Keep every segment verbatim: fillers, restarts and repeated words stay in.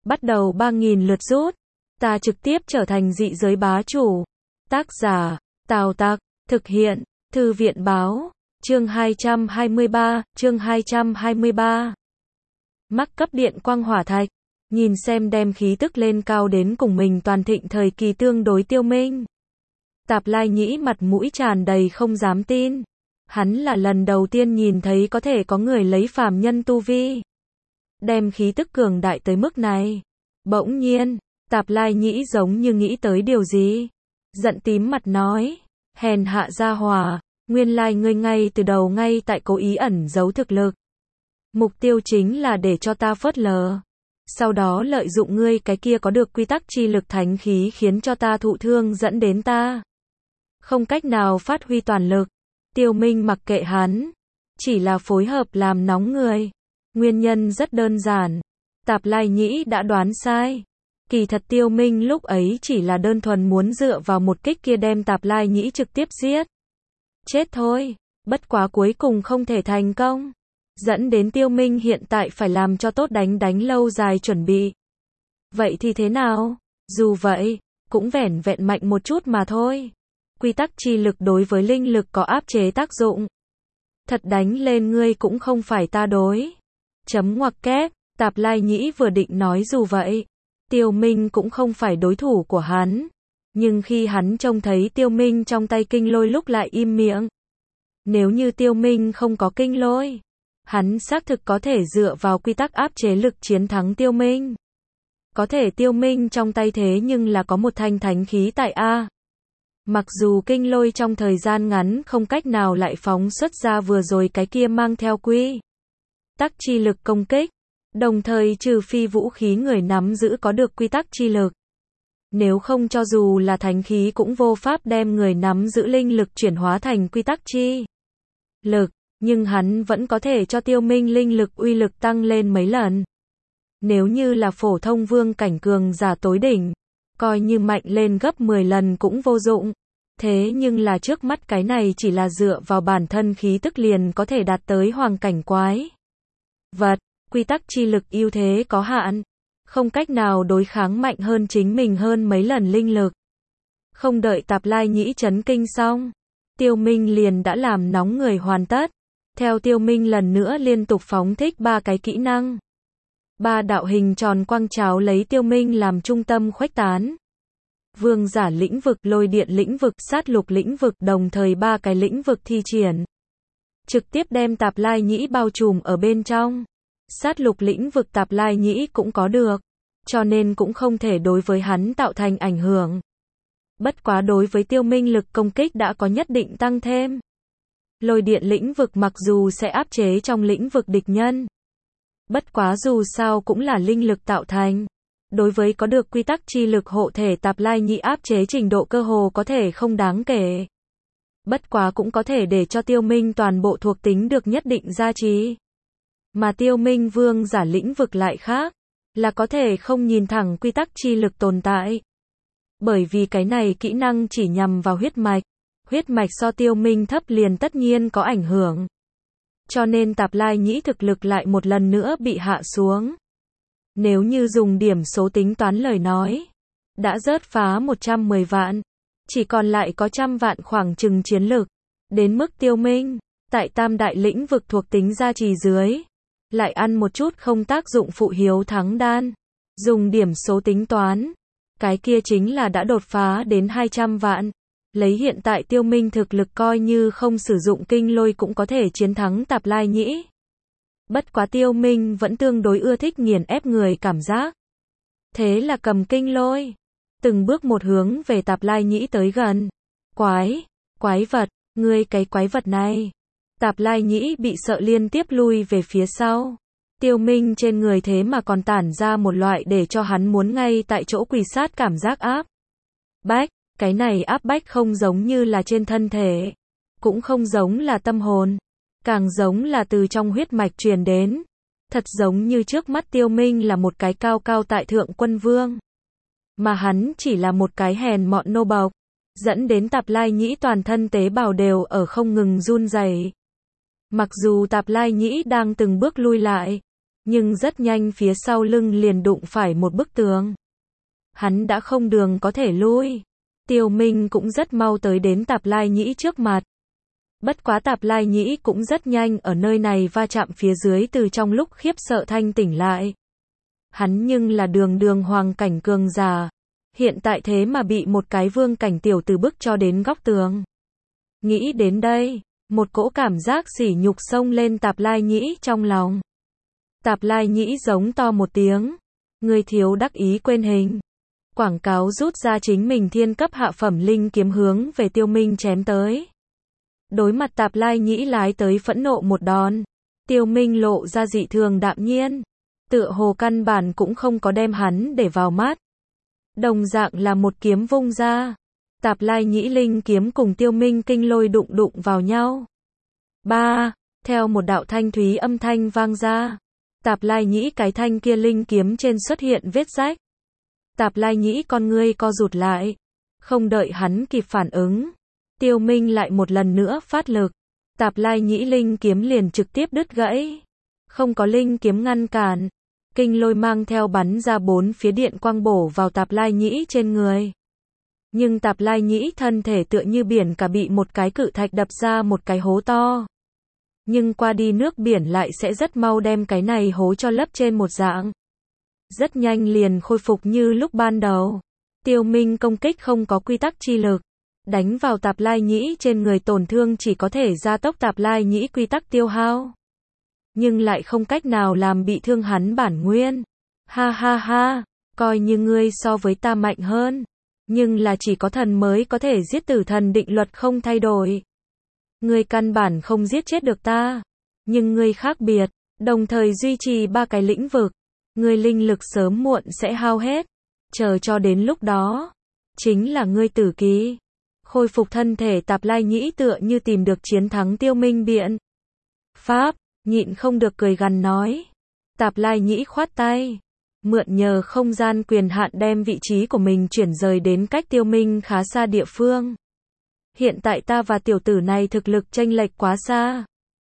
bắt đầu ba nghìn lượt rút. Ta trực tiếp trở thành dị giới bá chủ. Tác giả, Tào Tặc, thực hiện, Thư viện báo, chương hai trăm hai mươi ba, chương hai trăm hai mươi ba. Mắc cấp điện quang hỏa thạch, nhìn xem đem khí tức lên cao đến cùng mình toàn thịnh thời kỳ tương đối Tiêu Minh. Tạp Lai Nhĩ mặt mũi tràn đầy không dám tin. Hắn là lần đầu tiên nhìn thấy có thể có người lấy phàm nhân tu vi đem khí tức cường đại tới mức này. Bỗng nhiên, Tạp Lai Nhĩ giống như nghĩ tới điều gì. Giận tím mặt nói, hèn hạ gia hỏa, nguyên lai ngươi ngay từ đầu ngay tại cố ý ẩn giấu thực lực. Mục tiêu chính là để cho ta phớt lờ. Sau đó lợi dụng ngươi cái kia có được quy tắc chi lực thánh khí khiến cho ta thụ thương dẫn đến ta không cách nào phát huy toàn lực. Tiêu Minh mặc kệ hắn, chỉ là phối hợp làm nóng người. Nguyên nhân rất đơn giản, Tạp Lai Nhĩ đã đoán sai. Kỳ thật Tiêu Minh lúc ấy chỉ là đơn thuần muốn dựa vào một kích kia đem Tạp Lai Nhĩ trực tiếp giết chết thôi, bất quá cuối cùng không thể thành công, dẫn đến Tiêu Minh hiện tại phải làm cho tốt đánh đánh lâu dài chuẩn bị. Vậy thì thế nào? Dù vậy, cũng vẻn vẹn mạnh một chút mà thôi. Quy tắc chi lực đối với linh lực có áp chế tác dụng. Thật đánh lên ngươi cũng không phải ta đối. Chấm ngoặc kép, Tạp Lai Nhĩ vừa định nói dù vậy, Tiêu Minh cũng không phải đối thủ của hắn. Nhưng khi hắn trông thấy Tiêu Minh trong tay kinh lôi lúc lại im miệng. Nếu như Tiêu Minh không có kinh lôi, hắn xác thực có thể dựa vào quy tắc áp chế lực chiến thắng Tiêu Minh. Có thể Tiêu Minh trong tay thế nhưng là có một thanh thánh khí tại A. Mặc dù kinh lôi trong thời gian ngắn không cách nào lại phóng xuất ra vừa rồi cái kia mang theo quy tắc chi lực công kích, đồng thời trừ phi vũ khí người nắm giữ có được quy tắc chi lực. Nếu không cho dù là thánh khí cũng vô pháp đem người nắm giữ linh lực chuyển hóa thành quy tắc chi lực, nhưng hắn vẫn có thể cho Tiêu Minh linh lực uy lực tăng lên mấy lần. Nếu như là phổ thông vương cảnh cường giả tối đỉnh, coi như mạnh lên gấp mười lần cũng vô dụng. Thế nhưng là trước mắt cái này chỉ là dựa vào bản thân khí tức liền có thể đạt tới hoàng cảnh quái vật, quy tắc chi lực ưu thế có hạn, không cách nào đối kháng mạnh hơn chính mình hơn mấy lần linh lực. Không đợi Tạp Lai Nhĩ chấn kinh xong, Tiêu Minh liền đã làm nóng người hoàn tất. Theo Tiêu Minh lần nữa liên tục phóng thích ba cái kỹ năng. Ba đạo hình tròn quang tráo lấy Tiêu Minh làm trung tâm khuếch tán. Vương giả lĩnh vực, lôi điện lĩnh vực, sát lục lĩnh vực, đồng thời ba cái lĩnh vực thi triển. Trực tiếp đem Tạp Lai Nhĩ bao trùm ở bên trong. Sát lục lĩnh vực Tạp Lai Nhĩ cũng có được, cho nên cũng không thể đối với hắn tạo thành ảnh hưởng. Bất quá đối với Tiêu Minh lực công kích đã có nhất định tăng thêm. Lôi điện lĩnh vực mặc dù sẽ áp chế trong lĩnh vực địch nhân, bất quá dù sao cũng là linh lực tạo thành. Đối với có được quy tắc chi lực hộ thể Tạp Lai Nhĩ áp chế trình độ cơ hồ có thể không đáng kể. Bất quá cũng có thể để cho Tiêu Minh toàn bộ thuộc tính được nhất định gia trì. Mà Tiêu Minh vương giả lĩnh vực lại khác, là có thể không nhìn thẳng quy tắc chi lực tồn tại. Bởi vì cái này kỹ năng chỉ nhằm vào huyết mạch, huyết mạch so Tiêu Minh thấp liền tất nhiên có ảnh hưởng. Cho nên Tạp Lai Nhĩ thực lực lại một lần nữa bị hạ xuống. Nếu như dùng điểm số tính toán lời nói, đã rớt phá một trăm mười vạn, chỉ còn lại có trăm vạn khoảng chừng chiến lực. Đến mức Tiêu Minh, tại tam đại lĩnh vực thuộc tính gia trì dưới, lại ăn một chút không tác dụng phụ hiếu thắng đan. Dùng điểm số tính toán, cái kia chính là đã đột phá đến hai trăm vạn. Lấy hiện tại Tiêu Minh thực lực coi như không sử dụng kinh lôi cũng có thể chiến thắng Tạp Lai Nhĩ. Bất quá Tiêu Minh vẫn tương đối ưa thích nghiền ép người cảm giác. Thế là cầm kinh lôi, từng bước một hướng về Tạp Lai Nhĩ tới gần. Quái, quái vật, ngươi cái quái vật này. Tạp Lai Nhĩ bị sợ liên tiếp lui về phía sau. Tiêu Minh trên người thế mà còn tản ra một loại để cho hắn muốn ngay tại chỗ quỳ sát cảm giác áp bách. Cái này áp bách không giống như là trên thân thể, cũng không giống là tâm hồn, càng giống là từ trong huyết mạch truyền đến. Thật giống như trước mắt Tiêu Minh là một cái cao cao tại thượng quân vương, mà hắn chỉ là một cái hèn mọn nô bộc, dẫn đến Tạp Lai Nhĩ toàn thân tế bào đều ở không ngừng run rẩy. Mặc dù Tạp Lai Nhĩ đang từng bước lui lại, Nhưng rất nhanh phía sau lưng liền đụng phải một bức tường. Hắn đã không đường có thể lui. Tiêu Minh cũng rất mau tới đến Tạp Lai Nhĩ trước mặt. Bất quá Tạp Lai Nhĩ cũng rất nhanh ở nơi này va chạm phía dưới từ trong lúc khiếp sợ thanh tỉnh lại. Hắn nhưng là đường đường hoàng cảnh cường giả. Hiện tại thế mà bị một cái vương cảnh tiểu tử bức cho đến góc tường. Nghĩ đến đây, một cỗ cảm giác sỉ nhục xông lên Tạp Lai Nhĩ trong lòng. Tạp Lai Nhĩ giống to một tiếng. Người thiếu đắc ý quên hình. Quảng cáo rút ra chính mình thiên cấp hạ phẩm linh kiếm hướng về Tiêu Minh chém tới. Đối mặt Tạp Lai Nhĩ lái tới phẫn nộ một đòn. Tiêu Minh lộ ra dị thường đạm nhiên. Tựa hồ căn bản cũng không có đem hắn để vào mắt. Đồng dạng là một kiếm vung ra. Tạp Lai Nhĩ linh kiếm cùng Tiêu Minh kinh lôi đụng đụng vào nhau. Ba, theo một đạo thanh thúy âm thanh vang ra. Tạp Lai Nhĩ cái thanh kia linh kiếm trên xuất hiện vết rách. Tạp Lai Nhĩ con ngươi co rụt lại. Không đợi hắn kịp phản ứng. Tiêu Minh lại một lần nữa phát lực. Tạp Lai Nhĩ linh kiếm liền trực tiếp đứt gãy. Không có linh kiếm ngăn cản. Kinh lôi mang theo bắn ra bốn phía điện quang bổ vào Tạp Lai Nhĩ trên người. Nhưng Tạp Lai Nhĩ thân thể tựa như biển cả bị một cái cự thạch đập ra một cái hố to. Nhưng qua đi nước biển lại sẽ rất mau đem cái này hố cho lấp trên một dạng. Rất nhanh liền khôi phục như lúc ban đầu. Tiêu Minh công kích không có quy tắc chi lực. Đánh vào Tạp Lai Nhĩ trên người tổn thương chỉ có thể gia tốc Tạp Lai Nhĩ quy tắc tiêu hao. Nhưng lại không cách nào làm bị thương hắn bản nguyên. Ha ha ha, coi như ngươi so với ta mạnh hơn. Nhưng là chỉ có thần mới có thể giết tử thần định luật không thay đổi. Ngươi căn bản không giết chết được ta. Nhưng ngươi khác biệt, đồng thời duy trì ba cái lĩnh vực. Ngươi linh lực sớm muộn sẽ hao hết. Chờ cho đến lúc đó, chính là ngươi tử kỳ. Khôi phục thân thể Tạp Lai Nhĩ tựa như tìm được chiến thắng Tiêu Minh biện pháp, nhịn không được cười gằn nói. Tạp Lai Nhĩ khoát tay, mượn nhờ không gian quyền hạn đem vị trí của mình chuyển rời đến cách Tiêu Minh khá xa địa phương. Hiện tại ta và tiểu tử này thực lực chênh lệch quá xa.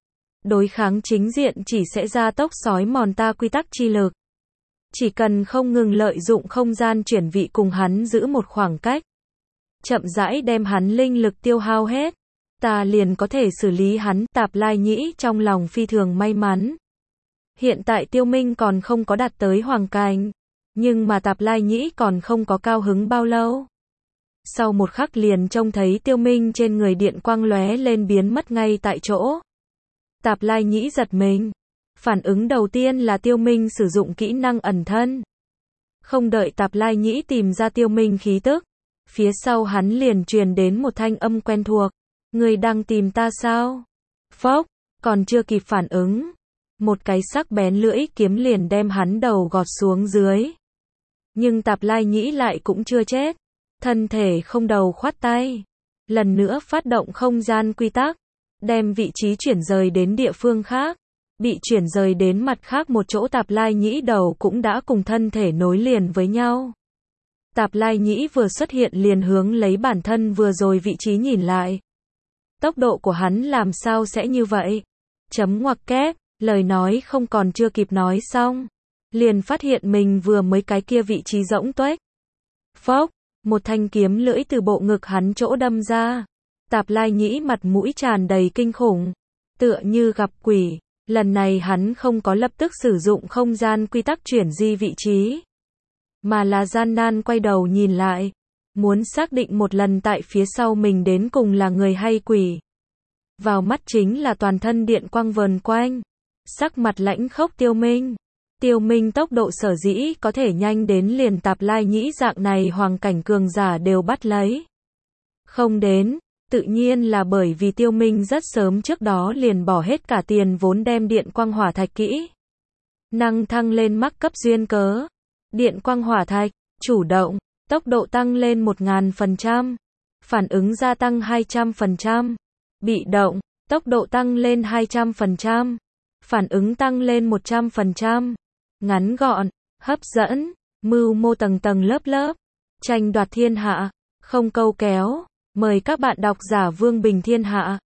Đối kháng chính diện chỉ sẽ gia tốc sói mòn ta quy tắc chi lực. Chỉ cần không ngừng lợi dụng không gian chuyển vị cùng hắn giữ một khoảng cách. Chậm rãi đem hắn linh lực tiêu hao hết. Ta liền có thể xử lý hắn. Tạp Lai Nhĩ trong lòng phi thường may mắn. Hiện tại Tiêu Minh còn không có đạt tới hoàng cảnh. Nhưng mà Tạp Lai Nhĩ còn không có cao hứng bao lâu. Sau một khắc liền trông thấy Tiêu Minh trên người điện quang lóe lên biến mất ngay tại chỗ. Tạp Lai Nhĩ giật mình. Phản ứng đầu tiên là Tiêu Minh sử dụng kỹ năng ẩn thân. Không đợi Tạp Lai Nhĩ tìm ra Tiêu Minh khí tức. Phía sau hắn liền truyền đến một thanh âm quen thuộc. Người đang tìm ta sao? Phốc, còn chưa kịp phản ứng. Một cái sắc bén lưỡi kiếm liền đem hắn đầu gọt xuống dưới. Nhưng Tạp Lai Nhĩ lại cũng chưa chết. Thân thể không đầu khoát tay. Lần nữa phát động không gian quy tắc. Đem vị trí chuyển rời đến địa phương khác. Bị chuyển rời đến mặt khác một chỗ Tạp Lai Nhĩ đầu cũng đã cùng thân thể nối liền với nhau. Tạp Lai Nhĩ vừa xuất hiện liền hướng lấy bản thân vừa rồi vị trí nhìn lại. Tốc độ của hắn làm sao sẽ như vậy? Chấm ngoặc kép, lời nói không còn chưa kịp nói xong. Liền phát hiện mình vừa mới cái kia vị trí rỗng tuếch. Phốc, một thanh kiếm lưỡi từ bộ ngực hắn chỗ đâm ra. Tạp Lai Nhĩ mặt mũi tràn đầy kinh khủng. Tựa như gặp quỷ. Lần này hắn không có lập tức sử dụng không gian quy tắc chuyển di vị trí. Mà là gian nan quay đầu nhìn lại. Muốn xác định một lần tại phía sau mình đến cùng là người hay quỷ. Vào mắt chính là toàn thân điện quang vờn quanh. Sắc mặt lãnh khốc Tiêu Minh. Tiêu Minh tốc độ sở dĩ có thể nhanh đến liền Tạp Lai Nhĩ dạng này hoàng cảnh cường giả đều bắt lấy. Không đến, tự nhiên là bởi vì Tiêu Minh rất sớm trước đó liền bỏ hết cả tiền vốn đem điện quang hỏa thạch kỹ năng thăng lên mắc cấp duyên cớ. Điện quang hỏa thạch, chủ động, tốc độ tăng lên một nghìn phần trăm, phản ứng gia tăng hai trăm phần trăm, bị động, tốc độ tăng lên hai trăm phần trăm, phản ứng tăng lên một trăm phần trăm, ngắn gọn, hấp dẫn, mưu mô tầng tầng lớp lớp, tranh đoạt thiên hạ, không câu kéo, mời các bạn đọc giả Vương Bình Thiên Hạ.